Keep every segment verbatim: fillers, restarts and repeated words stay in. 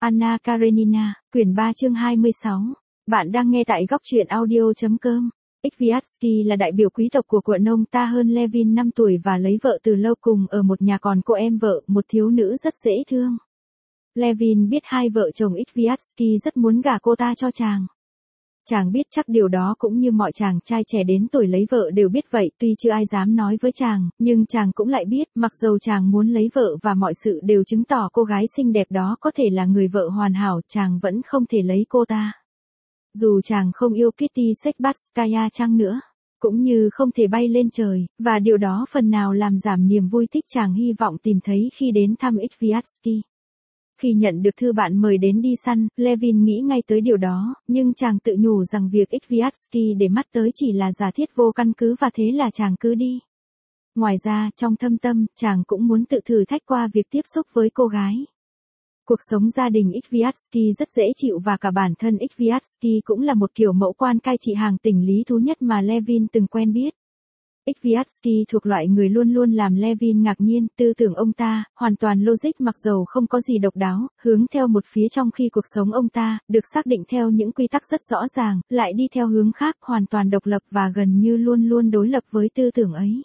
Anna Karenina, quyển ba chương hai mươi sáu. Bạn đang nghe tại góc truyện audio.com. Kwiatkowski là đại biểu quý tộc của quận ông ta hơn Levin năm tuổi và lấy vợ từ lâu, cùng ở một nhà còn cô em vợ, một thiếu nữ rất dễ thương. Levin biết hai vợ chồng Kwiatkowski rất muốn gả cô ta cho chàng. Chàng biết chắc điều đó cũng như mọi chàng trai trẻ đến tuổi lấy vợ đều biết vậy, tuy chưa ai dám nói với chàng, nhưng chàng cũng lại biết, mặc dầu chàng muốn lấy vợ và mọi sự đều chứng tỏ cô gái xinh đẹp đó có thể là người vợ hoàn hảo, chàng vẫn không thể lấy cô ta. Dù chàng không yêu Kitty Shekbatskaya chăng nữa, cũng như không thể bay lên trời, và điều đó phần nào làm giảm niềm vui thích chàng hy vọng tìm thấy khi đến thăm Kwiatkowski. Khi nhận được thư bạn mời đến đi săn, Levin nghĩ ngay tới điều đó, nhưng chàng tự nhủ rằng việc Kwiatkowski để mắt tới chỉ là giả thiết vô căn cứ và thế là chàng cứ đi. Ngoài ra, trong thâm tâm, chàng cũng muốn tự thử thách qua việc tiếp xúc với cô gái. Cuộc sống gia đình Kwiatkowski rất dễ chịu và cả bản thân Kwiatkowski cũng là một kiểu mẫu quan cai trị hàng tỉnh lý thú nhất mà Levin từng quen biết. Kwiatkowski thuộc loại người luôn luôn làm Levin ngạc nhiên, tư tưởng ông ta, hoàn toàn logic mặc dầu không có gì độc đáo, hướng theo một phía trong khi cuộc sống ông ta, được xác định theo những quy tắc rất rõ ràng, lại đi theo hướng khác hoàn toàn độc lập và gần như luôn luôn đối lập với tư tưởng ấy.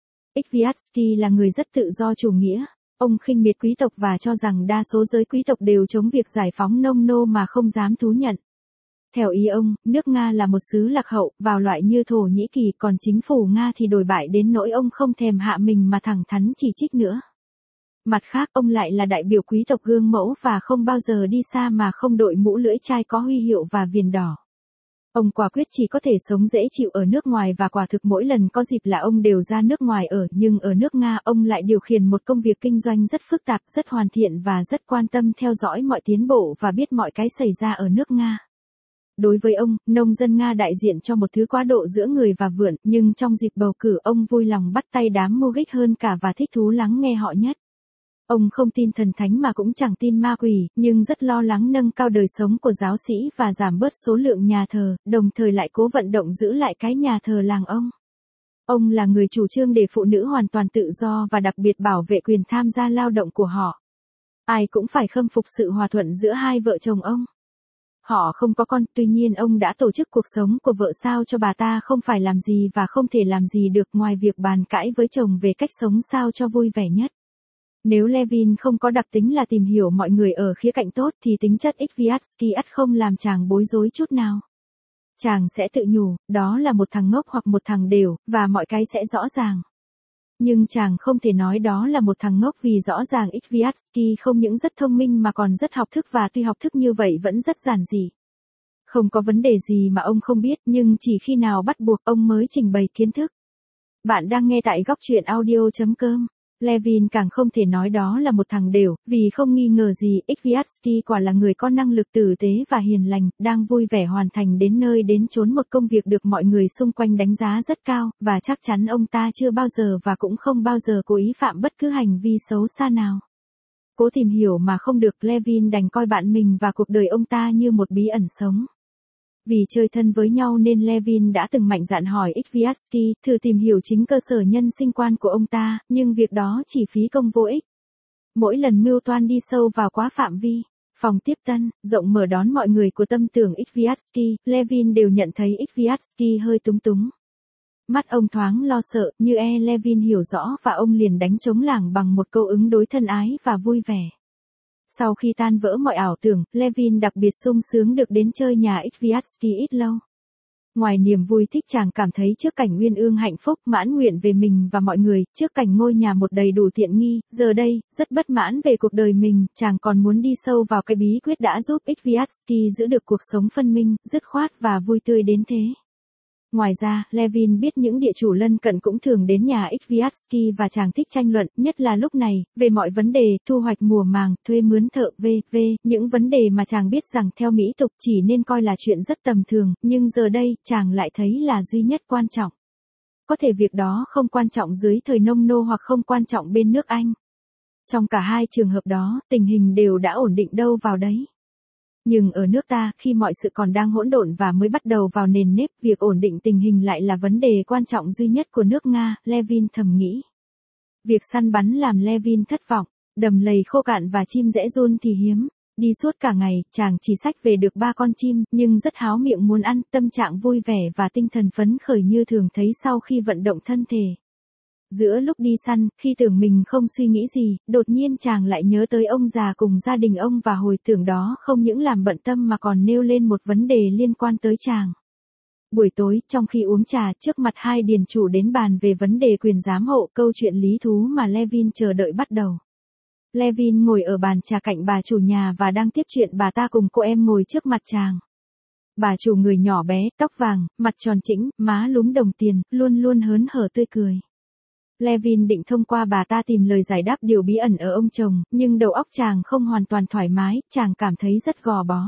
Kwiatkowski là người rất tự do chủ nghĩa. Ông khinh miệt quý tộc và cho rằng đa số giới quý tộc đều chống việc giải phóng nông nô mà không dám thú nhận. Theo ý ông, nước Nga là một xứ lạc hậu, vào loại như Thổ Nhĩ Kỳ, còn chính phủ Nga thì đồi bại đến nỗi ông không thèm hạ mình mà thẳng thắn chỉ trích nữa. Mặt khác, ông lại là đại biểu quý tộc gương mẫu và không bao giờ đi xa mà không đội mũ lưỡi chai có huy hiệu và viền đỏ. Ông quả quyết chỉ có thể sống dễ chịu ở nước ngoài và quả thực mỗi lần có dịp là ông đều ra nước ngoài ở, nhưng ở nước Nga ông lại điều khiển một công việc kinh doanh rất phức tạp, rất hoàn thiện và rất quan tâm theo dõi mọi tiến bộ và biết mọi cái xảy ra ở nước Nga. Đối với ông, nông dân Nga đại diện cho một thứ quá độ giữa người và vượn, nhưng trong dịp bầu cử ông vui lòng bắt tay đám Mugik hơn cả và thích thú lắng nghe họ nhất. Ông không tin thần thánh mà cũng chẳng tin ma quỷ, nhưng rất lo lắng nâng cao đời sống của giáo sĩ và giảm bớt số lượng nhà thờ, đồng thời lại cố vận động giữ lại cái nhà thờ làng ông. Ông là người chủ trương để phụ nữ hoàn toàn tự do và đặc biệt bảo vệ quyền tham gia lao động của họ. Ai cũng phải khâm phục sự hòa thuận giữa hai vợ chồng ông. Họ không có con, tuy nhiên ông đã tổ chức cuộc sống của vợ sao cho bà ta không phải làm gì và không thể làm gì được ngoài việc bàn cãi với chồng về cách sống sao cho vui vẻ nhất. Nếu Levin không có đặc tính là tìm hiểu mọi người ở khía cạnh tốt thì tính chất Kwiatkowski ắt không làm chàng bối rối chút nào. Chàng sẽ tự nhủ, đó là một thằng ngốc hoặc một thằng đều, và mọi cái sẽ rõ ràng. Nhưng chàng không thể nói đó là một thằng ngốc vì rõ ràng Kwiatkowski không những rất thông minh mà còn rất học thức và tuy học thức như vậy vẫn rất giản dị. Không có vấn đề gì mà ông không biết nhưng chỉ khi nào bắt buộc ông mới trình bày kiến thức. Bạn đang nghe tại góc truyện audio.com. Levin càng không thể nói đó là một thằng đều, vì không nghi ngờ gì, Kwiatkowski quả là người có năng lực tử tế và hiền lành, đang vui vẻ hoàn thành đến nơi đến chốn một công việc được mọi người xung quanh đánh giá rất cao, và chắc chắn ông ta chưa bao giờ và cũng không bao giờ cố ý phạm bất cứ hành vi xấu xa nào. Cố tìm hiểu mà không được, Levin đành coi bạn mình và cuộc đời ông ta như một bí ẩn sống. Vì chơi thân với nhau nên Levin đã từng mạnh dạn hỏi Kwiatkowski thử tìm hiểu chính cơ sở nhân sinh quan của ông ta, nhưng việc đó chỉ phí công vô ích. Mỗi lần mưu toan đi sâu vào quá phạm vi, phòng tiếp tân, rộng mở đón mọi người của tâm tưởng Kwiatkowski, Levin đều nhận thấy Kwiatkowski hơi túng túng. Mắt ông thoáng lo sợ, như e Levin hiểu rõ và ông liền đánh trống lảng bằng một câu ứng đối thân ái và vui vẻ. Sau khi tan vỡ mọi ảo tưởng, Levin đặc biệt sung sướng được đến chơi nhà Kwiatkowski ít lâu. Ngoài niềm vui thích chàng cảm thấy trước cảnh uyên ương hạnh phúc mãn nguyện về mình và mọi người, trước cảnh ngôi nhà một đầy đủ tiện nghi, giờ đây, rất bất mãn về cuộc đời mình, chàng còn muốn đi sâu vào cái bí quyết đã giúp Kwiatkowski giữ được cuộc sống phân minh, dứt khoát và vui tươi đến thế. Ngoài ra, Levin biết những địa chủ lân cận cũng thường đến nhà Kwiatkowski và chàng thích tranh luận, nhất là lúc này, về mọi vấn đề, thu hoạch mùa màng, thuê mướn thợ, vân vân, những vấn đề mà chàng biết rằng theo mỹ tục chỉ nên coi là chuyện rất tầm thường, nhưng giờ đây, chàng lại thấy là duy nhất quan trọng. Có thể việc đó không quan trọng dưới thời nông nô hoặc không quan trọng bên nước Anh. Trong cả hai trường hợp đó, tình hình đều đã ổn định đâu vào đấy. Nhưng ở nước ta, khi mọi sự còn đang hỗn độn và mới bắt đầu vào nền nếp, việc ổn định tình hình lại là vấn đề quan trọng duy nhất của nước Nga, Levin thầm nghĩ. Việc săn bắn làm Levin thất vọng, đầm lầy khô cạn và chim rẽ run thì hiếm. Đi suốt cả ngày, chàng chỉ xách về được ba con chim, nhưng rất háo miệng muốn ăn, tâm trạng vui vẻ và tinh thần phấn khởi như thường thấy sau khi vận động thân thể. Giữa lúc đi săn, khi tưởng mình không suy nghĩ gì, đột nhiên chàng lại nhớ tới ông già cùng gia đình ông và hồi tưởng đó không những làm bận tâm mà còn nêu lên một vấn đề liên quan tới chàng. Buổi tối, trong khi uống trà, trước mặt hai điền chủ đến bàn về vấn đề quyền giám hộ, câu chuyện lý thú mà Levin chờ đợi bắt đầu. Levin ngồi ở bàn trà cạnh bà chủ nhà và đang tiếp chuyện bà ta cùng cô em ngồi trước mặt chàng. Bà chủ người nhỏ bé, tóc vàng, mặt tròn trĩnh, má lúm đồng tiền, luôn luôn hớn hở tươi cười. Levin định thông qua bà ta tìm lời giải đáp điều bí ẩn ở ông chồng, nhưng đầu óc chàng không hoàn toàn thoải mái, chàng cảm thấy rất gò bó.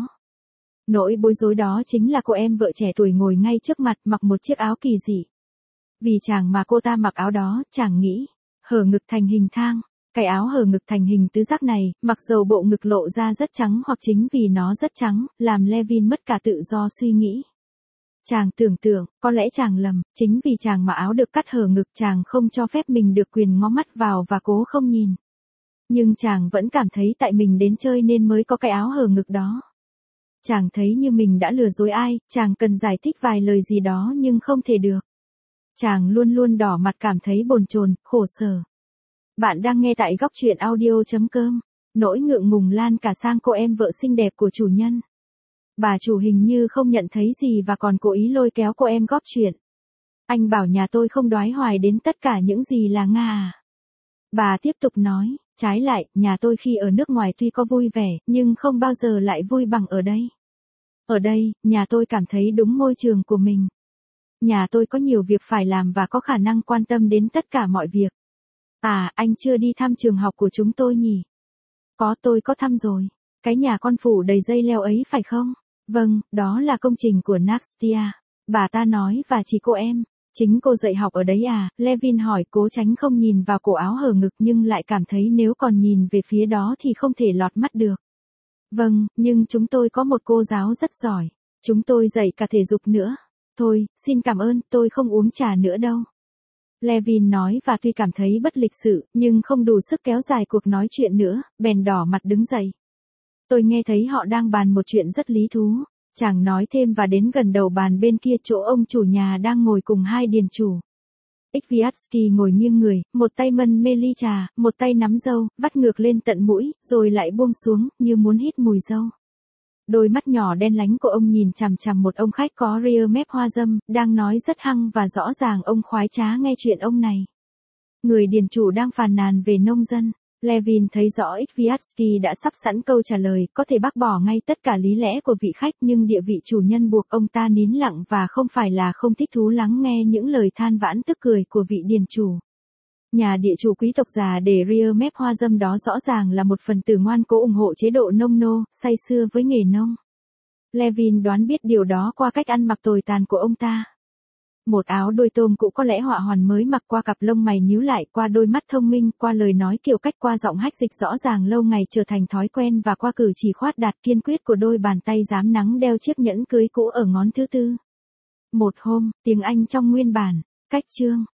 Nỗi bối rối đó chính là cô em vợ trẻ tuổi ngồi ngay trước mặt mặc một chiếc áo kỳ dị. Vì chàng mà cô ta mặc áo đó, chàng nghĩ, hở ngực thành hình thang. Cái áo hở ngực thành hình tứ giác này, mặc dầu bộ ngực lộ ra rất trắng hoặc chính vì nó rất trắng, làm Levin mất cả tự do suy nghĩ. Chàng tưởng tượng, có lẽ chàng lầm, chính vì chàng mà áo được cắt hở ngực chàng không cho phép mình được quyền ngó mắt vào và cố không nhìn. Nhưng chàng vẫn cảm thấy tại mình đến chơi nên mới có cái áo hở ngực đó. Chàng thấy như mình đã lừa dối ai, chàng cần giải thích vài lời gì đó nhưng không thể được. Chàng luôn luôn đỏ mặt cảm thấy bồn chồn, khổ sở. Bạn đang nghe tại góc truyện audio chấm com. Nỗi ngượng ngùng lan cả sang cô em vợ xinh đẹp của chủ nhân. Bà chủ hình như không nhận thấy gì và còn cố ý lôi kéo cô em góp chuyện. Anh bảo nhà tôi không đoái hoài đến tất cả những gì là Nga à. Bà tiếp tục nói, trái lại, nhà tôi khi ở nước ngoài tuy có vui vẻ, nhưng không bao giờ lại vui bằng ở đây. Ở đây, nhà tôi cảm thấy đúng môi trường của mình. Nhà tôi có nhiều việc phải làm và có khả năng quan tâm đến tất cả mọi việc. À, anh chưa đi thăm trường học của chúng tôi nhỉ? Có, tôi có thăm rồi. Cái nhà con phủ đầy dây leo ấy phải không? Vâng, đó là công trình của Nastia. Bà ta nói và chỉ cô em. Chính cô dạy học ở đấy à? Levin hỏi cố tránh không nhìn vào cổ áo hở ngực nhưng lại cảm thấy nếu còn nhìn về phía đó thì không thể lọt mắt được. Vâng, nhưng chúng tôi có một cô giáo rất giỏi. Chúng tôi dạy cả thể dục nữa. Thôi, xin cảm ơn, tôi không uống trà nữa đâu. Levin nói và tuy cảm thấy bất lịch sự, nhưng không đủ sức kéo dài cuộc nói chuyện nữa, bèn đỏ mặt đứng dậy. Tôi nghe thấy họ đang bàn một chuyện rất lý thú. Chàng nói thêm và đến gần đầu bàn bên kia chỗ ông chủ nhà đang ngồi cùng hai điền chủ. Kwiatkowski ngồi nghiêng người, một tay mân mê ly trà, một tay nắm râu, vắt ngược lên tận mũi, rồi lại buông xuống, như muốn hít mùi râu. Đôi mắt nhỏ đen lánh của ông nhìn chằm chằm một ông khách có ria mép hoa dâm, đang nói rất hăng và rõ ràng ông khoái trá nghe chuyện ông này. Người điền chủ đang phàn nàn về nông dân. Levin thấy rõ Kwiatkowski đã sắp sẵn câu trả lời, có thể bác bỏ ngay tất cả lý lẽ của vị khách nhưng địa vị chủ nhân buộc ông ta nín lặng và không phải là không thích thú lắng nghe những lời than vãn tức cười của vị điền chủ. Nhà địa chủ quý tộc già để ria mép hoa dâm đó rõ ràng là một phần tử ngoan cố ủng hộ chế độ nông nô, say sưa với nghề nông. Levin đoán biết điều đó qua cách ăn mặc tồi tàn của ông ta. Một áo đôi tôm cũ có lẽ họa hoàn mới mặc, qua cặp lông mày nhíu lại, qua đôi mắt thông minh, qua lời nói kiểu cách, qua giọng hách dịch rõ ràng lâu ngày trở thành thói quen và qua cử chỉ khoát đạt kiên quyết của đôi bàn tay dám nắng đeo chiếc nhẫn cưới cũ ở ngón thứ tư. Một hôm, tiếng Anh trong nguyên bản, cách chương,